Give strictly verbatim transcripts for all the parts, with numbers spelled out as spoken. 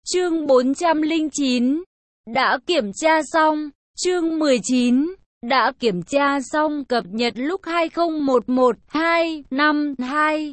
Chương bốn trăm lẻ chín. Đã kiểm tra xong. Chương mười chín. Đã kiểm tra xong cập nhật lúc hai không một một hai năm hai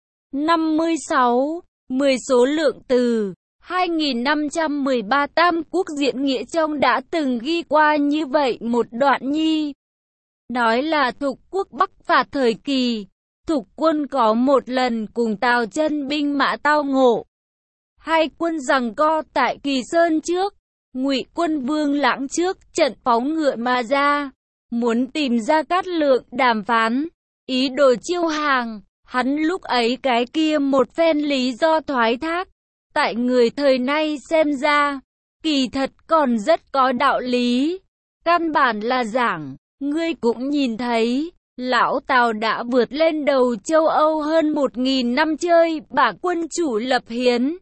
năm mươi sáu. mười số lượng từ hai nghìn năm trăm mười ba. Tam Quốc diễn nghĩa trong đã từng ghi qua như vậy một đoạn nhi. Nói là Thục quốc bắc phạt thời kỳ, Thục quân có một lần cùng Tào chân binh mã tao ngộ. Hai quân giằng co tại Kỳ Sơn trước, Ngụy quân Vương Lãng trước trận phóng ngựa mà ra, muốn tìm Gia Cát Lượng đàm phán, ý đồ chiêu hàng. Hắn lúc ấy cái kia một phen lý do thoái thác, tại người thời nay xem ra, kỳ thật còn rất có đạo lý. Căn bản là giảng, ngươi cũng nhìn thấy, lão Tào đã vượt lên đầu châu Âu hơn một nghìn năm chơi bả quân chủ lập hiến.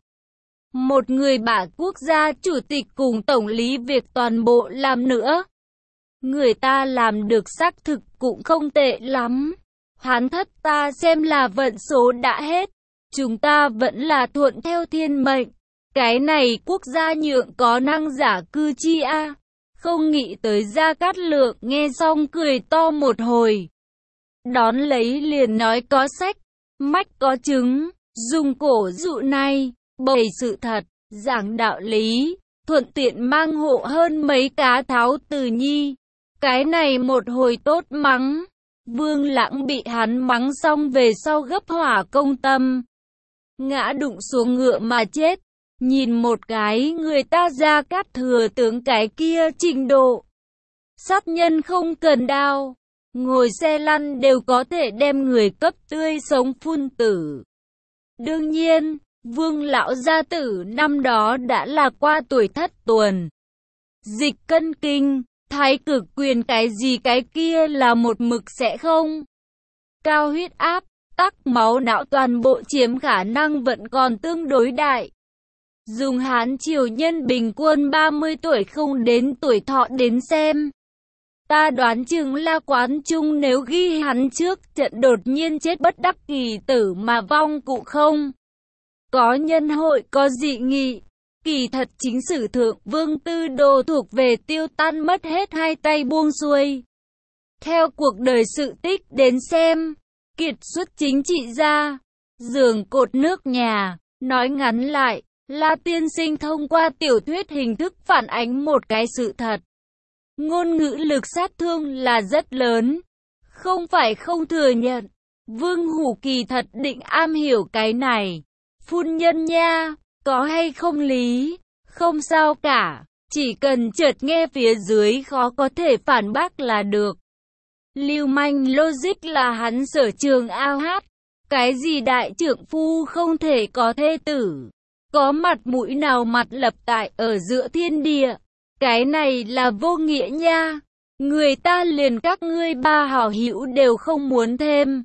Một người bả quốc gia chủ tịch cùng tổng lý việc toàn bộ làm nữa. Người ta làm được xác thực cũng không tệ lắm. Hán thất ta xem là vận số đã hết. Chúng ta vẫn là thuận theo thiên mệnh. Cái này quốc gia nhượng có năng giả cư chi a. Không nghĩ tới Gia Cát Lượng nghe xong cười to một hồi. Đón lấy liền nói có sách, mách có chứng, dùng cổ dụ này, bày sự thật, giảng đạo lý, thuận tiện mang hộ hơn mấy cá tháo từ nhi. Cái này một hồi tốt mắng. Vương Lãng bị hắn mắng xong về sau gấp hỏa công tâm, ngã đụng xuống ngựa mà chết. Nhìn một cái người ta Gia Cát thừa tướng cái kia trình độ, sát nhân không cần đao, ngồi xe lăn đều có thể đem người cấp tươi sống phun tử. Đương nhiên, Vương lão gia tử năm đó đã là qua tuổi thất tuần. Dịch cân kinh, thái cực quyền cái gì cái kia là một mực sẽ không. Cao huyết áp, tắc máu não toàn bộ chiếm khả năng vẫn còn tương đối đại. Dùng Hán triều nhân bình quân ba mươi tuổi không đến tuổi thọ đến xem. Ta đoán chừng là quán trung nếu ghi hắn trước trận đột nhiên chết bất đắc kỳ tử mà vong cụ không. Có nhân hội có dị nghị. Kỳ thật chính sử thượng Vương Tư Đồ thuộc về tiêu tan mất hết hai tay buông xuôi. Theo cuộc đời sự tích đến xem, kiệt xuất chính trị gia, giường cột nước nhà. Nói ngắn lại, La tiên sinh thông qua tiểu thuyết hình thức phản ánh một cái sự thật. Ngôn ngữ lực sát thương là rất lớn. Không phải không thừa nhận. Vương Hủ kỳ thật định am hiểu cái này. Phu nhân nha, có hay không lý, không sao cả, chỉ cần chợt nghe phía dưới khó có thể phản bác là được. Lưu manh logic là hắn sở trường ao hát. Cái gì đại trượng phu không thể có thê tử, có mặt mũi nào mặt lập tại ở giữa thiên địa. Cái này là vô nghĩa nha. Người ta liền các ngươi ba hảo hữu đều không muốn thêm.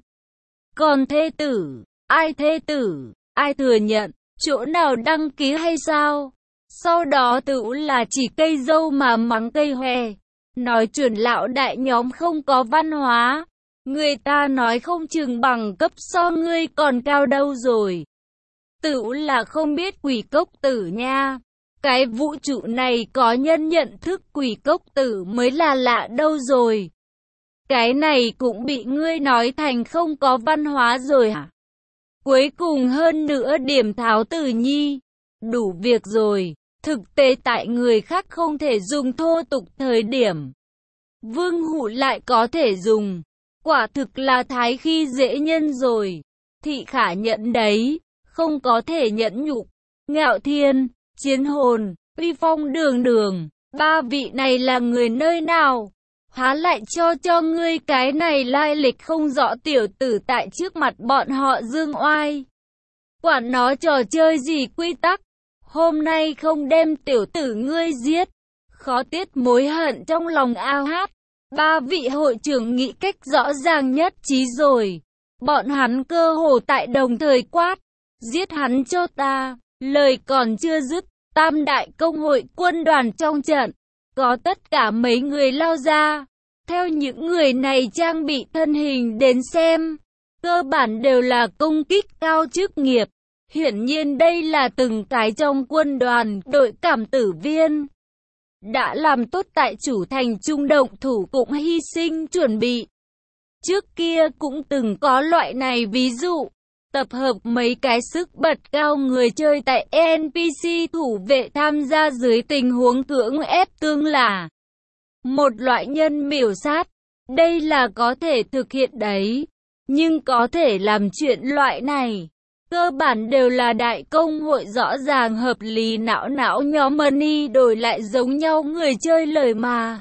Còn thê tử, ai thê tử, ai thừa nhận, chỗ nào đăng ký hay sao? Sau đó tự là chỉ cây dâu mà mắng cây hòe. Nói chuẩn lão đại nhóm không có văn hóa. Người ta nói không chừng bằng cấp so ngươi còn cao đâu rồi. Tự là không biết quỷ cốc tử nha. Cái vũ trụ này có nhân nhận thức quỷ cốc tử mới là lạ đâu rồi. Cái này cũng bị ngươi nói thành không có văn hóa rồi hả? Cuối cùng hơn nữa điểm tháo tử nhi. Đủ việc rồi. Thực tế tại người khác không thể dùng thô tục thời điểm, Vương Hủ lại có thể dùng. Quả thực là thái khi dễ nhân rồi. Thị khả nhận đấy, không có thể nhẫn nhục. Ngạo Thiên, Chiến Hồn, uy phong đường đường, ba vị này là người nơi nào? Há lại cho cho ngươi cái này lai lịch không rõ tiểu tử tại trước mặt bọn họ dương oai. Quản nó trò chơi gì quy tắc, hôm nay không đem tiểu tử ngươi giết, khó tiết mối hận trong lòng ao hát. Ba vị hội trưởng nghĩ cách rõ ràng nhất trí rồi. Bọn hắn cơ hồ tại đồng thời quát, giết hắn cho ta. Lời còn chưa dứt, tam đại công hội quân đoàn trong trận, có tất cả mấy người lao ra. Theo những người này trang bị thân hình đến xem, cơ bản đều là công kích cao chức nghiệp. Hiển nhiên đây là từng cái trong quân đoàn, đội cảm tử viên. Đã làm tốt tại chủ thành trung động thủ cũng hy sinh chuẩn bị. Trước kia cũng từng có loại này ví dụ. Tập hợp mấy cái sức bật cao người chơi tại en pê xê thủ vệ tham gia dưới tình huống cưỡng ép tương là một loại nhân miểu sát. Đây là có thể thực hiện đấy. Nhưng có thể làm chuyện loại này. Cơ bản đều là đại công hội rõ ràng hợp lý não não nhóm money đổi lại giống nhau người chơi lời mà.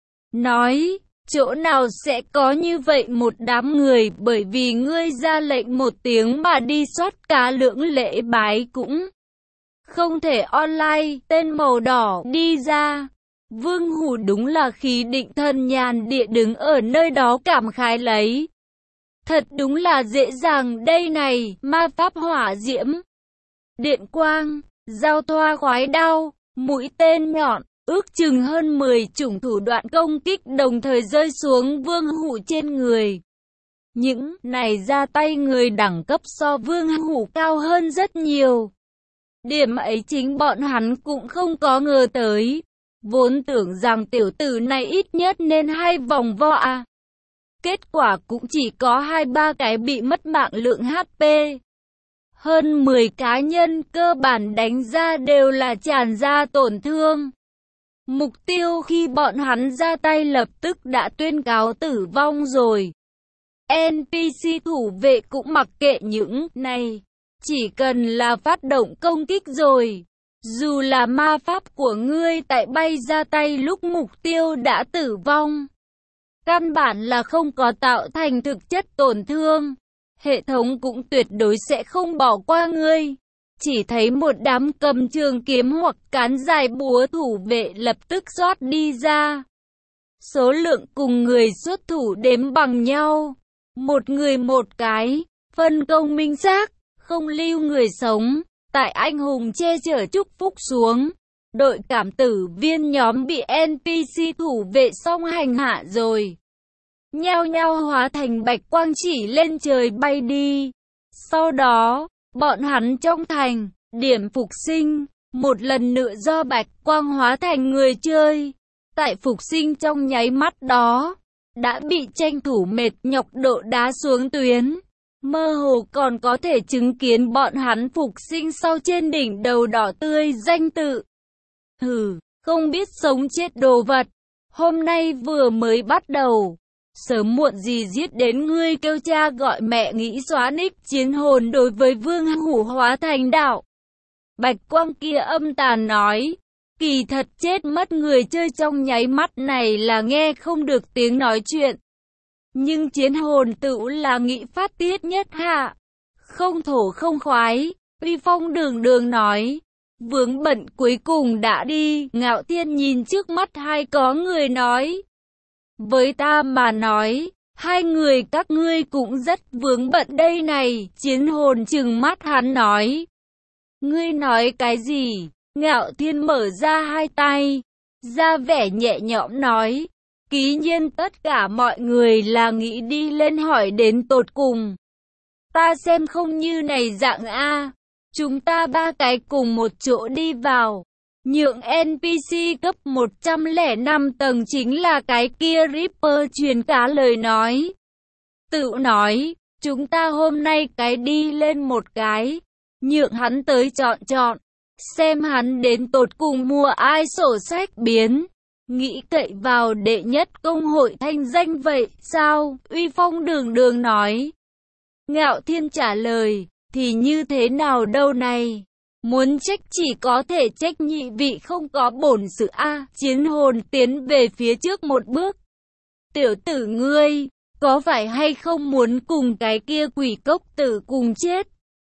Nói, chỗ nào sẽ có như vậy một đám người bởi vì ngươi ra lệnh một tiếng mà đi soát cá lưỡng lễ bái cũng không thể online, tên màu đỏ đi ra. Vương Hủ đúng là khí định thần nhàn địa đứng ở nơi đó cảm khái lấy. Thật đúng là dễ dàng đây này, ma pháp hỏa diễm, điện quang, giao thoa khoái đao, mũi tên nhọn, ước chừng hơn mười chủng thủ đoạn công kích đồng thời rơi xuống Vương Hủ trên người. Những này ra tay người đẳng cấp so Vương Hủ cao hơn rất nhiều. Điểm ấy chính bọn hắn cũng không có ngờ tới. Vốn tưởng rằng tiểu tử này ít nhất nên hai vòng vo à. Kết quả cũng chỉ có hai ba cái bị mất mạng lượng hát pê. Hơn mười cá nhân cơ bản đánh ra đều là tràn ra tổn thương. Mục tiêu khi bọn hắn ra tay lập tức đã tuyên cáo tử vong rồi. en pê xê thủ vệ cũng mặc kệ những này. Chỉ cần là phát động công kích rồi. Dù là ma pháp của ngươi tại bay ra tay lúc mục tiêu đã tử vong. Căn bản là không có tạo thành thực chất tổn thương. Hệ thống cũng tuyệt đối sẽ không bỏ qua ngươi. Chỉ thấy một đám cầm trường kiếm hoặc cán dài búa thủ vệ lập tức rót đi ra. Số lượng cùng người xuất thủ đếm bằng nhau. Một người một cái, phân công minh xác, không lưu người sống. Tại anh hùng che chở chúc phúc xuống, đội cảm tử viên nhóm bị en pê xê thủ vệ song hành hạ rồi. Nhao nhao hóa thành bạch quang chỉ lên trời bay đi. Sau đó, bọn hắn trong thành, điểm phục sinh, một lần nữa do bạch quang hóa thành người chơi. Tại phục sinh trong nháy mắt đó, đã bị tranh thủ mệt nhọc độ đá xuống tuyến. Mơ hồ còn có thể chứng kiến bọn hắn phục sinh sau trên đỉnh đầu đỏ tươi danh tự. Hừ, không biết sống chết đồ vật. Hôm nay vừa mới bắt đầu. Sớm muộn gì giết đến ngươi kêu cha gọi mẹ nghĩ xóa nick chiến hồn đối với Vương Hủ hóa thành đạo. Bạch quang kia âm tàn nói. Kỳ thật chết mất người chơi trong nháy mắt này là nghe không được tiếng nói chuyện. Nhưng chiến hồn tựu là nghĩ phát tiết nhất hạ. Không thổ không khoái, uy phong đường đường nói. Vướng bận cuối cùng đã đi, Ngạo Thiên nhìn trước mắt hai có người nói. Với ta mà nói, hai người các ngươi cũng rất vướng bận đây này, chiến hồn trừng mắt hắn nói. Ngươi nói cái gì? Ngạo Thiên mở ra hai tay, ra vẻ nhẹ nhõm nói. Ký nhiên tất cả mọi người là nghĩ đi lên hỏi đến tột cùng. Ta xem không như này dạng A. Chúng ta ba cái cùng một chỗ đi vào. Nhượng en pê xê cấp một trăm lẻ năm tầng chính là cái kia Ripper truyền cá lời nói. Tự nói, chúng ta hôm nay cái đi lên một cái. Nhượng hắn tới chọn chọn. Xem hắn đến tột cùng mua ai sổ sách biến. Nghĩ cậy vào đệ nhất công hội thanh danh vậy, sao? Uy phong đường đường nói. Ngạo Thiên trả lời, thì như thế nào đâu này? Muốn trách chỉ có thể trách nhị vị không có bổn sự a. Chiến hồn tiến về phía trước một bước. Tiểu tử ngươi, có phải hay không muốn cùng cái kia quỷ cốc tử cùng chết?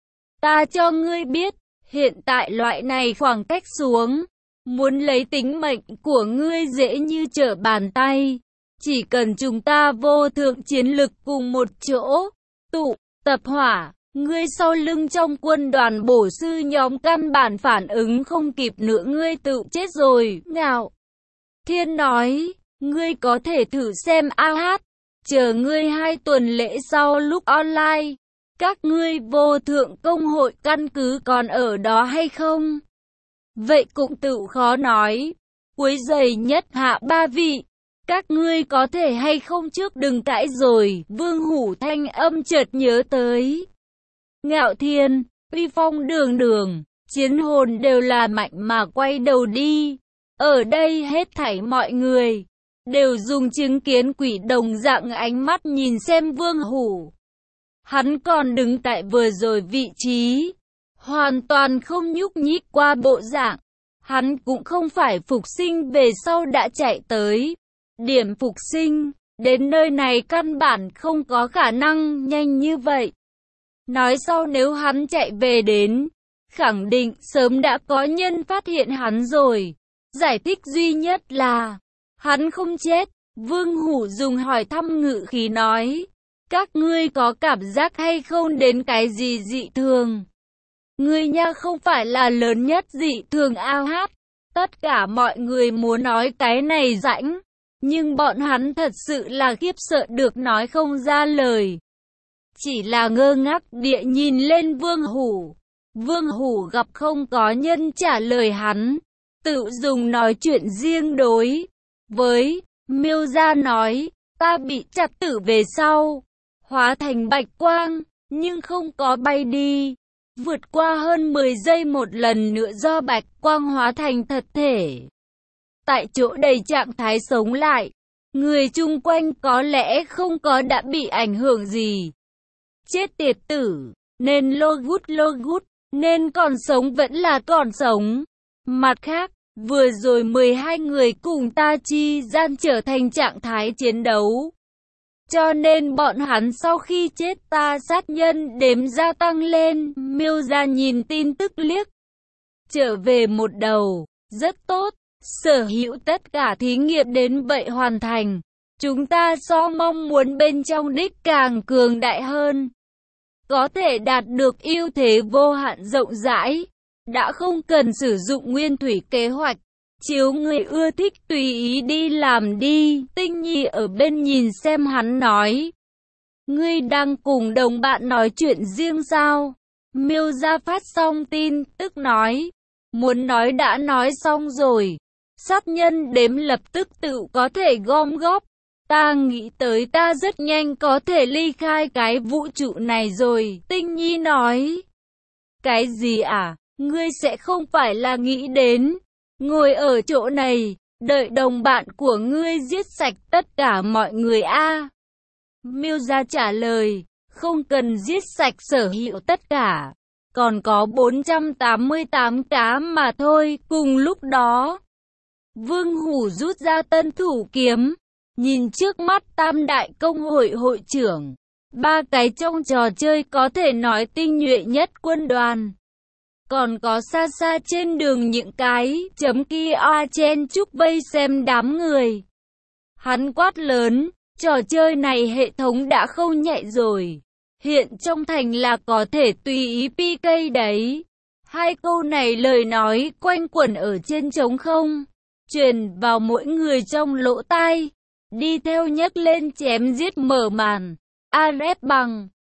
Ta cho ngươi biết, hiện tại loại này khoảng cách xuống. Muốn lấy tính mệnh của ngươi dễ như trở bàn tay. Chỉ cần chúng ta vô thượng chiến lực cùng một chỗ, tụ, tập hỏa, ngươi sau lưng trong quân đoàn bổ sư nhóm căn bản phản ứng không kịp nữa ngươi tự chết rồi. Ngạo Thiên nói, ngươi có thể thử xem a hát, chờ ngươi hai tuần lễ sau lúc online. Các ngươi vô thượng công hội căn cứ còn ở đó hay không? Vậy cũng tự khó nói. Quấy rầy nhất hạ ba vị. Các ngươi có thể hay không trước đừng cãi rồi. Vương Hủ thanh âm chợt nhớ tới. Ngạo Thiên, uy phong đường đường, chiến hồn đều là mạnh mà quay đầu đi. Ở đây hết thảy mọi người đều dùng chứng kiến quỷ đồng dạng ánh mắt nhìn xem Vương Hủ. Hắn còn đứng tại vừa rồi vị trí, hoàn toàn không nhúc nhích qua bộ dạng. Hắn cũng không phải phục sinh về sau đã chạy tới. Điểm phục sinh, đến nơi này căn bản không có khả năng nhanh như vậy. Nói sau nếu hắn chạy về đến, khẳng định sớm đã có nhân phát hiện hắn rồi. Giải thích duy nhất là, hắn không chết. Vương Hủ dùng hỏi thăm ngự khí nói, các ngươi có cảm giác hay không đến cái gì dị thường? Ngươi nha không phải là lớn nhất dị thường ao hát. Tất cả mọi người muốn nói cái này rãnh, nhưng bọn hắn thật sự là khiếp sợ được nói không ra lời. Chỉ là ngơ ngác địa nhìn lên Vương Hủ. Vương Hủ gặp không có nhân trả lời hắn, tự dùng nói chuyện riêng đối với Miêu Gia nói, ta bị chặt tử về sau, hóa thành bạch quang, nhưng không có bay đi. Vượt qua hơn mười giây một lần nữa do bạch quang hóa thành thật thể. Tại chỗ đầy trạng thái sống lại, người chung quanh có lẽ không có đã bị ảnh hưởng gì. Chết tiệt tử, nên lô gút lô gút, nên còn sống vẫn là còn sống. Mặt khác, vừa rồi mười hai người cùng ta chi gian trở thành trạng thái chiến đấu. Cho nên bọn hắn sau khi chết ta sát nhân đếm gia tăng lên. Miêu Gia nhìn tin tức liếc trở về một đầu, rất tốt, sở hữu tất cả thí nghiệm đến vậy hoàn thành. Chúng ta so mong muốn bên trong đích càng cường đại hơn, có thể đạt được ưu thế vô hạn rộng rãi, đã không cần sử dụng nguyên thủy kế hoạch. Chiếu người ưa thích tùy ý đi làm đi. Tinh Nhi ở bên nhìn xem hắn nói, ngươi đang cùng đồng bạn nói chuyện riêng sao? Miêu Gia phát xong tin tức nói, muốn nói đã nói xong rồi, sát nhân đếm lập tức tự có thể gom góp. Ta nghĩ tới ta rất nhanh có thể ly khai cái vũ trụ này rồi. Tinh Nhi nói, cái gì à? Ngươi sẽ không phải là nghĩ đến ngồi ở chỗ này, đợi đồng bạn của ngươi giết sạch tất cả mọi người a? À? Miêu Gia trả lời, không cần giết sạch sở hữu tất cả, còn có bốn trăm tám mươi tám cá mà thôi. Cùng lúc đó, Vương Hủ rút ra tân thủ kiếm, nhìn trước mắt tam đại công hội hội trưởng, ba cái trong trò chơi có thể nói tinh nhuệ nhất quân đoàn. Còn có xa xa trên đường những cái chấm kia oa chen chúc vây xem đám người. Hắn quát lớn, trò chơi này hệ thống đã không nhạy rồi. Hiện trong thành là có thể tùy ý pê ca đấy. Hai câu này lời nói quanh quẩn ở trên trống không, truyền vào mỗi người trong lỗ tai. Đi theo nhấc lên chém giết mở màn. A rép bằng